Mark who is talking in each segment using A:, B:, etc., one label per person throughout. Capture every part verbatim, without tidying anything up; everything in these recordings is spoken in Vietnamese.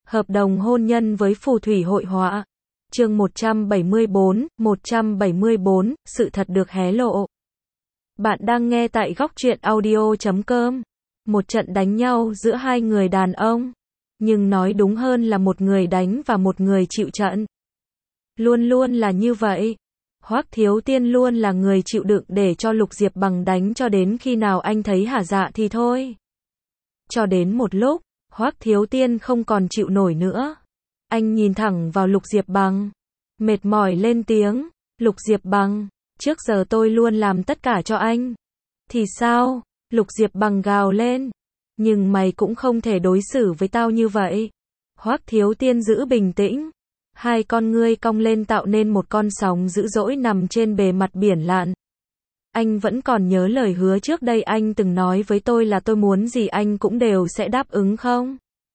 A: Hợp đồng hôn nhân với phù thủy hội họa. Chương một trăm bảy mươi bốn, một trăm bảy mươi bốn, sự thật được hé lộ. Bạn đang nghe tại góc truyện audio chấm com. Một trận đánh nhau giữa hai người đàn ông. Nhưng nói đúng hơn là một người đánh và một người chịu trận. Luôn luôn là như vậy. Hoắc Thiếu Tiên luôn là người chịu đựng để cho Lục Diệp Bằng đánh cho đến khi nào anh thấy hả dạ thì thôi. Cho đến một lúc, Hoắc Thiếu Tiên không còn chịu nổi nữa. Anh nhìn thẳng vào Lục Diệp Bằng, mệt mỏi lên tiếng, Lục Diệp Bằng, trước giờ tôi luôn làm tất cả cho anh. Thì sao? Lục Diệp Bằng gào lên. Nhưng mày cũng không thể đối xử với tao như vậy. Hoắc Thiếu Tiên giữ bình tĩnh. Hai con ngươi cong lên tạo nên một con sóng dữ dỗi nằm trên bề mặt biển lặn. Anh vẫn còn nhớ lời hứa trước đây anh từng nói với tôi là tôi muốn gì anh cũng đều sẽ đáp ứng không?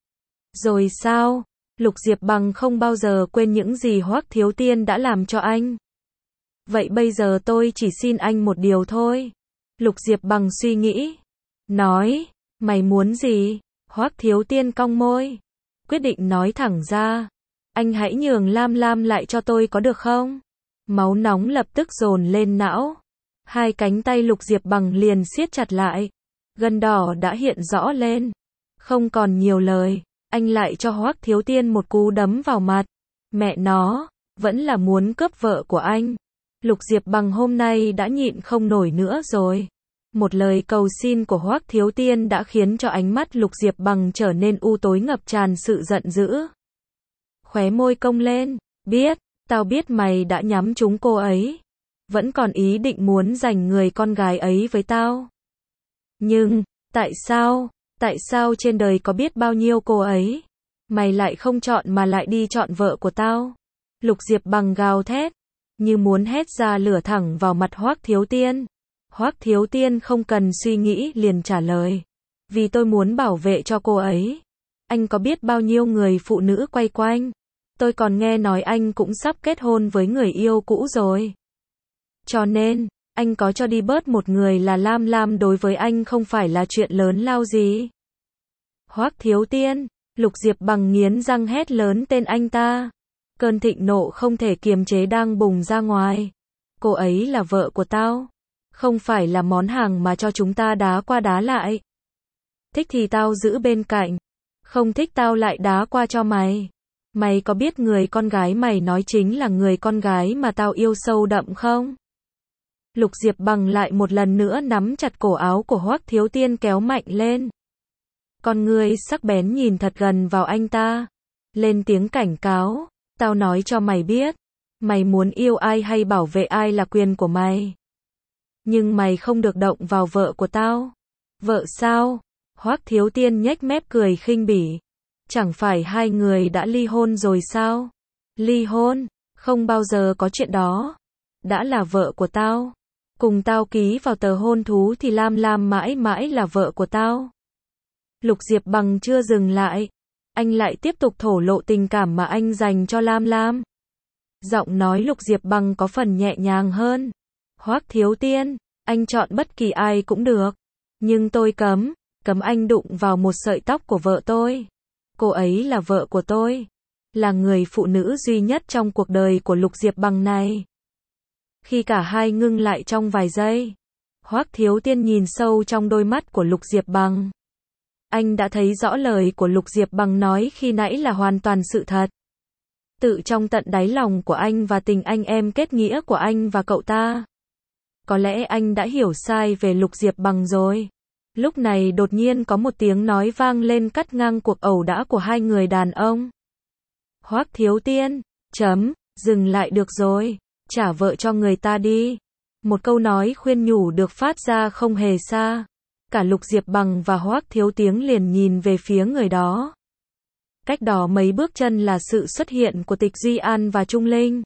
A: Rồi sao? Lục Diệp Bằng không bao giờ quên những gì Hoắc Thiếu Tiên đã làm cho anh. Vậy bây giờ tôi chỉ xin anh một điều thôi. Lục Diệp Bằng suy nghĩ. Nói, mày muốn gì? Hoắc Thiếu Tiên cong môi. Quyết định nói thẳng ra. Anh hãy nhường Lam Lam lại cho tôi có được không? Máu nóng lập tức dồn lên não. Hai cánh tay Lục Diệp Bằng liền siết chặt lại. Gân đỏ đã hiện rõ lên. Không còn nhiều lời. Anh lại cho Hoắc Thiếu Tiên một cú đấm vào mặt. Mẹ nó, vẫn là muốn cướp vợ của anh. Lục Diệp Bằng hôm nay đã nhịn không nổi nữa rồi. Một lời cầu xin của Hoắc Thiếu Tiên đã khiến cho ánh mắt Lục Diệp Bằng trở nên u tối ngập tràn sự giận dữ. Khóe môi cong lên, biết, tao biết mày đã nhắm trúng cô ấy. Vẫn còn ý định muốn giành người con gái ấy với tao. Nhưng, tại sao, tại sao trên đời có biết bao nhiêu cô ấy? Mày lại không chọn mà lại đi chọn vợ của tao. Lục Diệp Bằng gào thét, như muốn hét ra lửa thẳng vào mặt Hoắc Thiếu Tiên. Hoắc Thiếu Tiên không cần suy nghĩ liền trả lời. Vì tôi muốn bảo vệ cho cô ấy. Anh có biết bao nhiêu người phụ nữ quay quanh. Tôi còn nghe nói anh cũng sắp kết hôn với người yêu cũ rồi. Cho nên, anh có cho đi bớt một người là Lam Lam đối với anh không phải là chuyện lớn lao gì. Hoắc Thiếu Tiên, Lục Diệp Bằng nghiến răng hét lớn tên anh ta. Cơn thịnh nộ không thể kiềm chế đang bùng ra ngoài. Cô ấy là vợ của tao. Không phải là món hàng mà cho chúng ta đá qua đá lại. Thích thì tao giữ bên cạnh. Không thích tao lại đá qua cho mày. Mày có biết người con gái mày nói chính là người con gái mà tao yêu sâu đậm không? Lục Diệp Bằng lại một lần nữa nắm chặt cổ áo của Hoắc Thiếu Tiên kéo mạnh lên. Con ngươi sắc bén nhìn thật gần vào anh ta. Lên tiếng cảnh cáo. Tao nói cho mày biết. Mày muốn yêu ai hay bảo vệ ai là quyền của mày. Nhưng mày không được động vào vợ của tao. Vợ sao? Hoắc Thiếu Tiên nhếch mép cười khinh bỉ. Chẳng phải hai người đã ly hôn rồi sao? Ly hôn? Không bao giờ có chuyện đó. Đã là vợ của tao. Cùng tao ký vào tờ hôn thú thì Lam Lam mãi mãi là vợ của tao. Lục Diệp Bằng chưa dừng lại. Anh lại tiếp tục thổ lộ tình cảm mà anh dành cho Lam Lam. Giọng nói Lục Diệp Bằng có phần nhẹ nhàng hơn. Hoắc Thiếu Tiên, anh chọn bất kỳ ai cũng được. Nhưng tôi cấm, cấm anh đụng vào một sợi tóc của vợ tôi. Cô ấy là vợ của tôi. Là người phụ nữ duy nhất trong cuộc đời của Lục Diệp Bằng này. Khi cả hai ngưng lại trong vài giây, Hoắc Thiếu Tiên nhìn sâu trong đôi mắt của Lục Diệp Bằng. Anh đã thấy rõ lời của Lục Diệp Bằng nói khi nãy là hoàn toàn sự thật. Tự trong tận đáy lòng của anh và tình anh em kết nghĩa của anh và cậu ta. Có lẽ anh đã hiểu sai về Lục Diệp Bằng rồi. Lúc này đột nhiên có một tiếng nói vang lên cắt ngang cuộc ẩu đả của hai người đàn ông. Hoắc Thiếu Tiên, chấm, dừng lại được rồi, trả vợ cho người ta đi. Một câu nói khuyên nhủ được phát ra không hề xa. Cả Lục Diệp Bằng và Hoắc Thiếu Tiên liền nhìn về phía người đó. Cách đó mấy bước chân là sự xuất hiện của Tịch Duy An và Trung Linh.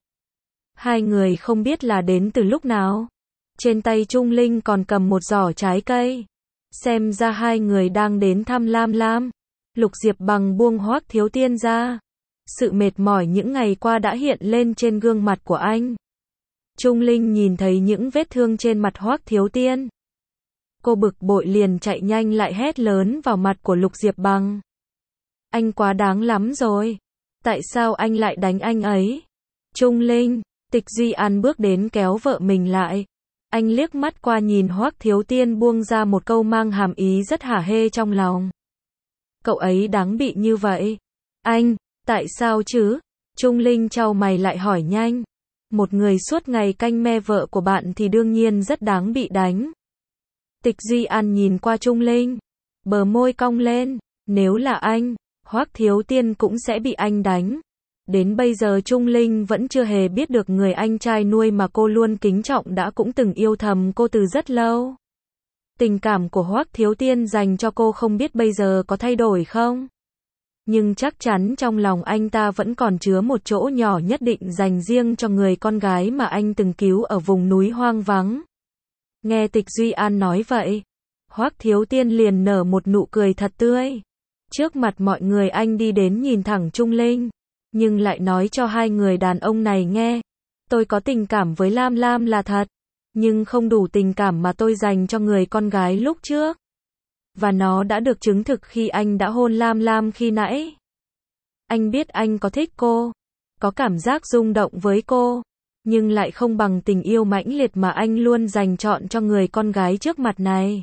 A: Hai người không biết là đến từ lúc nào. Trên tay Trung Linh còn cầm một giỏ trái cây. Xem ra hai người đang đến thăm Lam Lam. Lục Diệp Bằng buông Hoắc Thiếu Tiên ra. Sự mệt mỏi những ngày qua đã hiện lên trên gương mặt của anh. Trung Linh nhìn thấy những vết thương trên mặt Hoắc Thiếu Tiên. Cô bực bội liền chạy nhanh lại hét lớn vào mặt của Lục Diệp Bằng. Anh quá đáng lắm rồi. Tại sao anh lại đánh anh ấy? Trung Linh, Tịch Duy An bước đến kéo vợ mình lại. Anh liếc mắt qua nhìn Hoắc Thiếu Tiên buông ra một câu mang hàm ý rất hả hê trong lòng. Cậu ấy đáng bị như vậy. Anh, tại sao chứ? Trung Linh chau mày lại hỏi nhanh. Một người suốt ngày canh me vợ của bạn thì đương nhiên rất đáng bị đánh. Tịch Duy An nhìn qua Trung Linh. Bờ môi cong lên. Nếu là anh, Hoắc Thiếu Tiên cũng sẽ bị anh đánh. Đến bây giờ Trung Linh vẫn chưa hề biết được người anh trai nuôi mà cô luôn kính trọng đã cũng từng yêu thầm cô từ rất lâu. Tình cảm của Hoắc Thiếu Tiên dành cho cô không biết bây giờ có thay đổi không? Nhưng chắc chắn trong lòng anh ta vẫn còn chứa một chỗ nhỏ nhất định dành riêng cho người con gái mà anh từng cứu ở vùng núi hoang vắng. Nghe Tịch Duy An nói vậy, Hoắc Thiếu Tiên liền nở một nụ cười thật tươi. Trước mặt mọi người anh đi đến nhìn thẳng Trung Linh, nhưng lại nói cho hai người đàn ông này nghe. Tôi có tình cảm với Lam Lam là thật, nhưng không đủ tình cảm mà tôi dành cho người con gái lúc trước. Và nó đã được chứng thực khi anh đã hôn Lam Lam khi nãy. Anh biết anh có thích cô, có cảm giác rung động với cô, nhưng lại không bằng tình yêu mãnh liệt mà anh luôn dành trọn cho người con gái trước mặt này.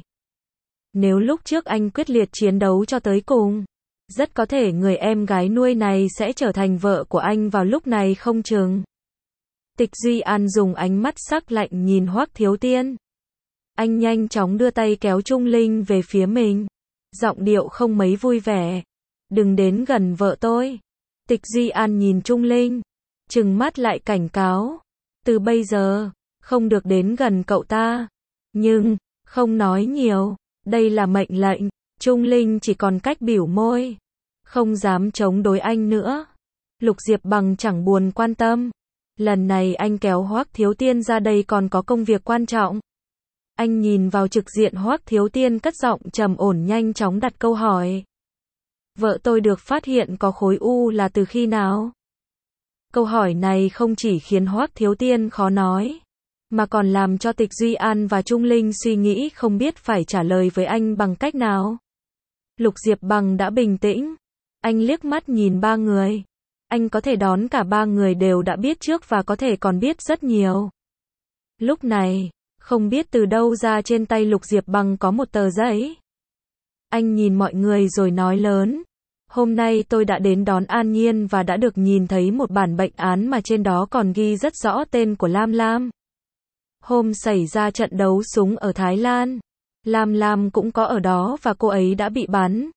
A: Nếu lúc trước anh quyết liệt chiến đấu cho tới cùng, rất có thể người em gái nuôi này sẽ trở thành vợ của anh vào lúc này không chừng. Tịch Duy An dùng ánh mắt sắc lạnh nhìn Hoắc Thiếu Tiên. Anh nhanh chóng đưa tay kéo Trung Linh về phía mình. Giọng điệu không mấy vui vẻ. Đừng đến gần vợ tôi. Tịch Duy An nhìn Trung Linh, trừng mắt lại cảnh cáo. Từ bây giờ, không được đến gần cậu ta. Nhưng, không nói nhiều. Đây là mệnh lệnh. Trung Linh chỉ còn cách bỉu môi. Không dám chống đối anh nữa. Lục Diệp Bằng chẳng buồn quan tâm. Lần này anh kéo Hoắc Thiếu Tiên ra đây còn có công việc quan trọng. Anh nhìn vào trực diện Hoắc Thiếu Tiên cất giọng trầm ổn nhanh chóng đặt câu hỏi. Vợ tôi được phát hiện có khối u là từ khi nào? Câu hỏi này không chỉ khiến Hoắc Thiếu Tiên khó nói, mà còn làm cho Tịch Duy An và Trung Linh suy nghĩ không biết phải trả lời với anh bằng cách nào. Lục Diệp Bằng đã bình tĩnh. Anh liếc mắt nhìn ba người. Anh có thể đoán cả ba người đều đã biết trước và có thể còn biết rất nhiều. Lúc này, không biết từ đâu ra trên tay Lục Diệp Bằng có một tờ giấy. Anh nhìn mọi người rồi nói lớn. Hôm nay tôi đã đến đón An Nhiên và đã được nhìn thấy một bản bệnh án mà trên đó còn ghi rất rõ tên của Lam Lam. Hôm xảy ra trận đấu súng ở Thái Lan, Lam Lam cũng có ở đó và cô ấy đã bị bắn.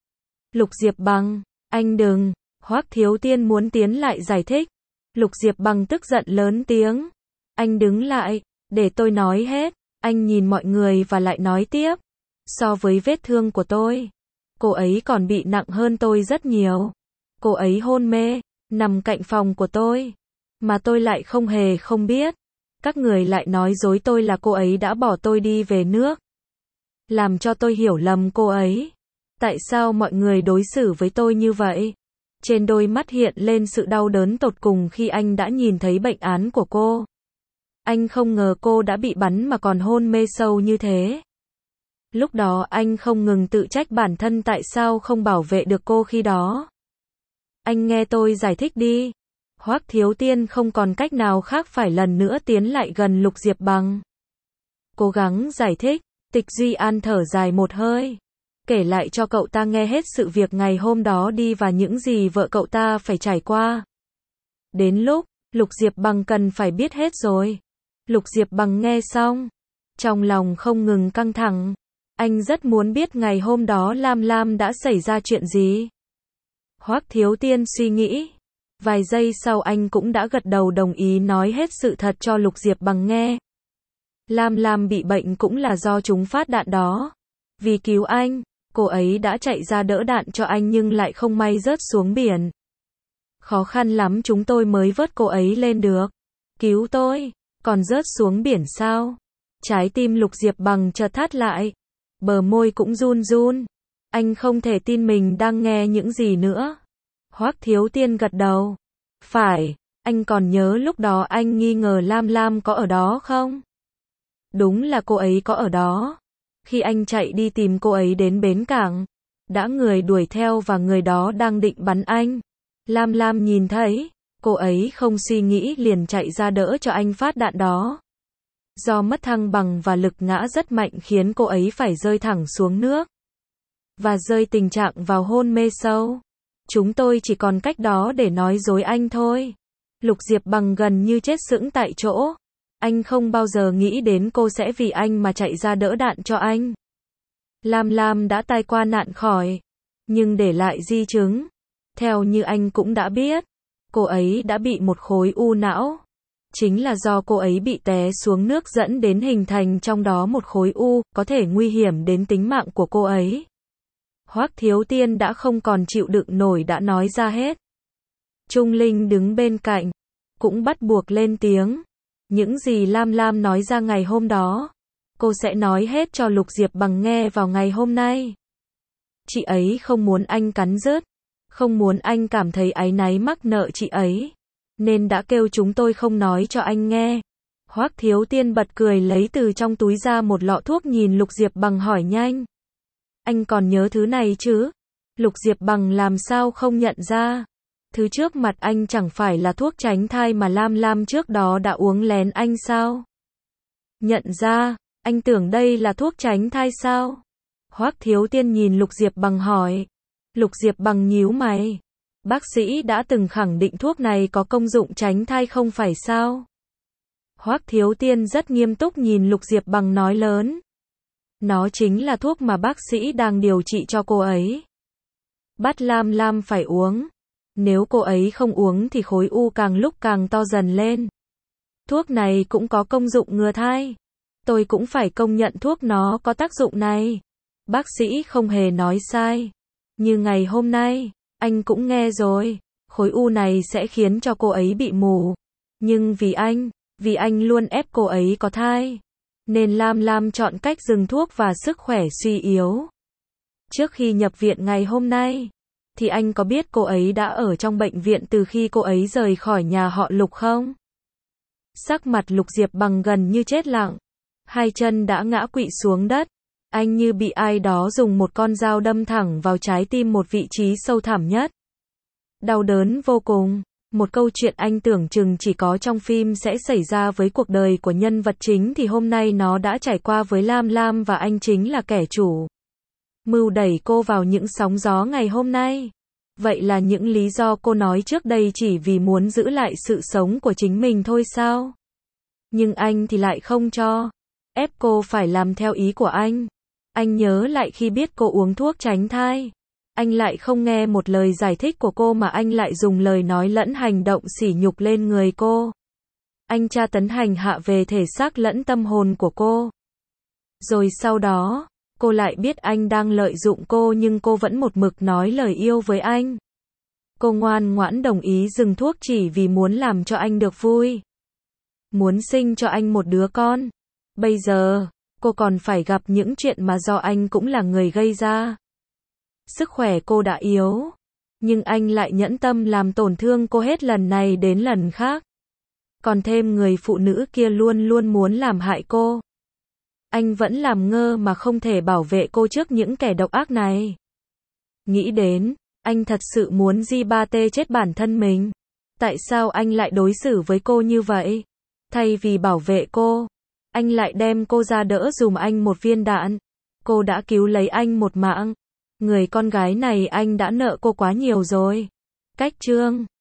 A: Lục Diệp Bằng, anh đừng. Hoắc Thiếu Tiên muốn tiến lại giải thích. Lục Diệp Bằng tức giận lớn tiếng. Anh đứng lại, để tôi nói hết. Anh nhìn mọi người và lại nói tiếp. So với vết thương của tôi, cô ấy còn bị nặng hơn tôi rất nhiều. Cô ấy hôn mê, nằm cạnh phòng của tôi, mà tôi lại không hề không biết. Các người lại nói dối tôi là cô ấy đã bỏ tôi đi về nước, làm cho tôi hiểu lầm cô ấy. Tại sao mọi người đối xử với tôi như vậy? Trên đôi mắt hiện lên sự đau đớn tột cùng khi anh đã nhìn thấy bệnh án của cô. Anh không ngờ cô đã bị bắn mà còn hôn mê sâu như thế. Lúc đó anh không ngừng tự trách bản thân tại sao không bảo vệ được cô khi đó. Anh nghe tôi giải thích đi. Hoắc Thiếu Tiên không còn cách nào khác phải lần nữa tiến lại gần Lục Diệp Bằng. Cố gắng giải thích. Tịch Duy An thở dài một hơi. Kể lại cho cậu ta nghe hết sự việc ngày hôm đó đi và những gì vợ cậu ta phải trải qua. Đến lúc, Lục Diệp Bằng cần phải biết hết rồi. Lục Diệp Bằng nghe xong, trong lòng không ngừng căng thẳng. Anh rất muốn biết ngày hôm đó Lam Lam đã xảy ra chuyện gì. Hoắc Thiếu Tiên suy nghĩ. Vài giây sau anh cũng đã gật đầu đồng ý nói hết sự thật cho Lục Diệp Bằng nghe. Lam Lam bị bệnh cũng là do chúng phát đạn đó. Vì cứu anh, cô ấy đã chạy ra đỡ đạn cho anh nhưng lại không may rớt xuống biển. Khó khăn lắm chúng tôi mới vớt cô ấy lên được. Cứu tôi, còn rớt xuống biển sao? Trái tim Lục Diệp Bằng chợt thắt lại. Bờ môi cũng run run. Anh không thể tin mình đang nghe những gì nữa. Hoắc Thiếu Tiên gật đầu. Phải, anh còn nhớ lúc đó anh nghi ngờ Lam Lam có ở đó không? Đúng là cô ấy có ở đó. Khi anh chạy đi tìm cô ấy đến bến cảng, đã người đuổi theo và người đó đang định bắn anh. Lam Lam nhìn thấy, cô ấy không suy nghĩ liền chạy ra đỡ cho anh phát đạn đó. Do mất thăng bằng và lực ngã rất mạnh khiến cô ấy phải rơi thẳng xuống nước. Và rơi tình trạng vào hôn mê sâu. Chúng tôi chỉ còn cách đó để nói dối anh thôi. Lục Diệp Bằng gần như chết sững tại chỗ. Anh không bao giờ nghĩ đến cô sẽ vì anh mà chạy ra đỡ đạn cho anh. Lam Lam đã tai qua nạn khỏi, nhưng để lại di chứng. Theo như anh cũng đã biết, cô ấy đã bị một khối u não. Chính là do cô ấy bị té xuống nước dẫn đến hình thành trong đó một khối u, có thể nguy hiểm đến tính mạng của cô ấy. Hoắc Thiếu Tiên đã không còn chịu đựng nổi đã nói ra hết. Trung Linh đứng bên cạnh, cũng bắt buộc lên tiếng. Những gì Lam Lam nói ra ngày hôm đó, cô sẽ nói hết cho Lục Diệp Bằng nghe vào ngày hôm nay. Chị ấy không muốn anh cắn rứt, không muốn anh cảm thấy áy náy mắc nợ chị ấy, nên đã kêu chúng tôi không nói cho anh nghe. Hoắc Thiếu Tiên bật cười lấy từ trong túi ra một lọ thuốc nhìn Lục Diệp Bằng hỏi nhanh. Anh còn nhớ thứ này chứ? Lục Diệp Bằng làm sao không nhận ra. Thứ trước mặt anh chẳng phải là thuốc tránh thai mà Lam Lam trước đó đã uống lén anh sao? Nhận ra, anh tưởng đây là thuốc tránh thai sao? Hoắc Thiếu Tiên nhìn Lục Diệp Bằng hỏi. Lục Diệp Bằng nhíu mày. Bác sĩ đã từng khẳng định thuốc này có công dụng tránh thai không phải sao? Hoắc Thiếu Tiên rất nghiêm túc nhìn Lục Diệp Bằng nói lớn. Nó chính là thuốc mà bác sĩ đang điều trị cho cô ấy. Bắt Lam Lam phải uống. Nếu cô ấy không uống thì khối u càng lúc càng to dần lên. Thuốc này cũng có công dụng ngừa thai. Tôi cũng phải công nhận thuốc nó có tác dụng này. Bác sĩ không hề nói sai. Như ngày hôm nay, anh cũng nghe rồi. Khối u này sẽ khiến cho cô ấy bị mù. Nhưng vì anh, vì anh luôn ép cô ấy có thai, nên Lam Lam chọn cách dừng thuốc và sức khỏe suy yếu. Trước khi nhập viện ngày hôm nay, thì anh có biết cô ấy đã ở trong bệnh viện từ khi cô ấy rời khỏi nhà họ Lục không? Sắc mặt Lục Diệp Bằng gần như chết lặng. Hai chân đã ngã quỵ xuống đất. Anh như bị ai đó dùng một con dao đâm thẳng vào trái tim một vị trí sâu thẳm nhất. Đau đớn vô cùng. Một câu chuyện anh tưởng chừng chỉ có trong phim sẽ xảy ra với cuộc đời của nhân vật chính thì hôm nay nó đã trải qua với Lam Lam và anh chính là kẻ chủ mưu đẩy cô vào những sóng gió ngày hôm nay. Vậy là những lý do cô nói trước đây chỉ vì muốn giữ lại sự sống của chính mình thôi sao? Nhưng anh thì lại không cho. Ép cô phải làm theo ý của anh. Anh nhớ lại khi biết cô uống thuốc tránh thai. Anh lại không nghe một lời giải thích của cô mà anh lại dùng lời nói lẫn hành động sỉ nhục lên người cô. Anh tra tấn hành hạ về thể xác lẫn tâm hồn của cô. Rồi sau đó, cô lại biết anh đang lợi dụng cô nhưng cô vẫn một mực nói lời yêu với anh. Cô ngoan ngoãn đồng ý dừng thuốc chỉ vì muốn làm cho anh được vui. Muốn sinh cho anh một đứa con. Bây giờ, cô còn phải gặp những chuyện mà do anh cũng là người gây ra. Sức khỏe cô đã yếu, nhưng anh lại nhẫn tâm làm tổn thương cô hết lần này đến lần khác. Còn thêm người phụ nữ kia luôn luôn muốn làm hại cô. Anh vẫn làm ngơ mà không thể bảo vệ cô trước những kẻ độc ác này. Nghĩ đến, anh thật sự muốn di ba tê chết bản thân mình. Tại sao anh lại đối xử với cô như vậy? Thay vì bảo vệ cô, anh lại đem cô ra đỡ dùm anh một viên đạn. Cô đã cứu lấy anh một mạng. Người con gái này anh đã nợ cô quá nhiều rồi. Cách chương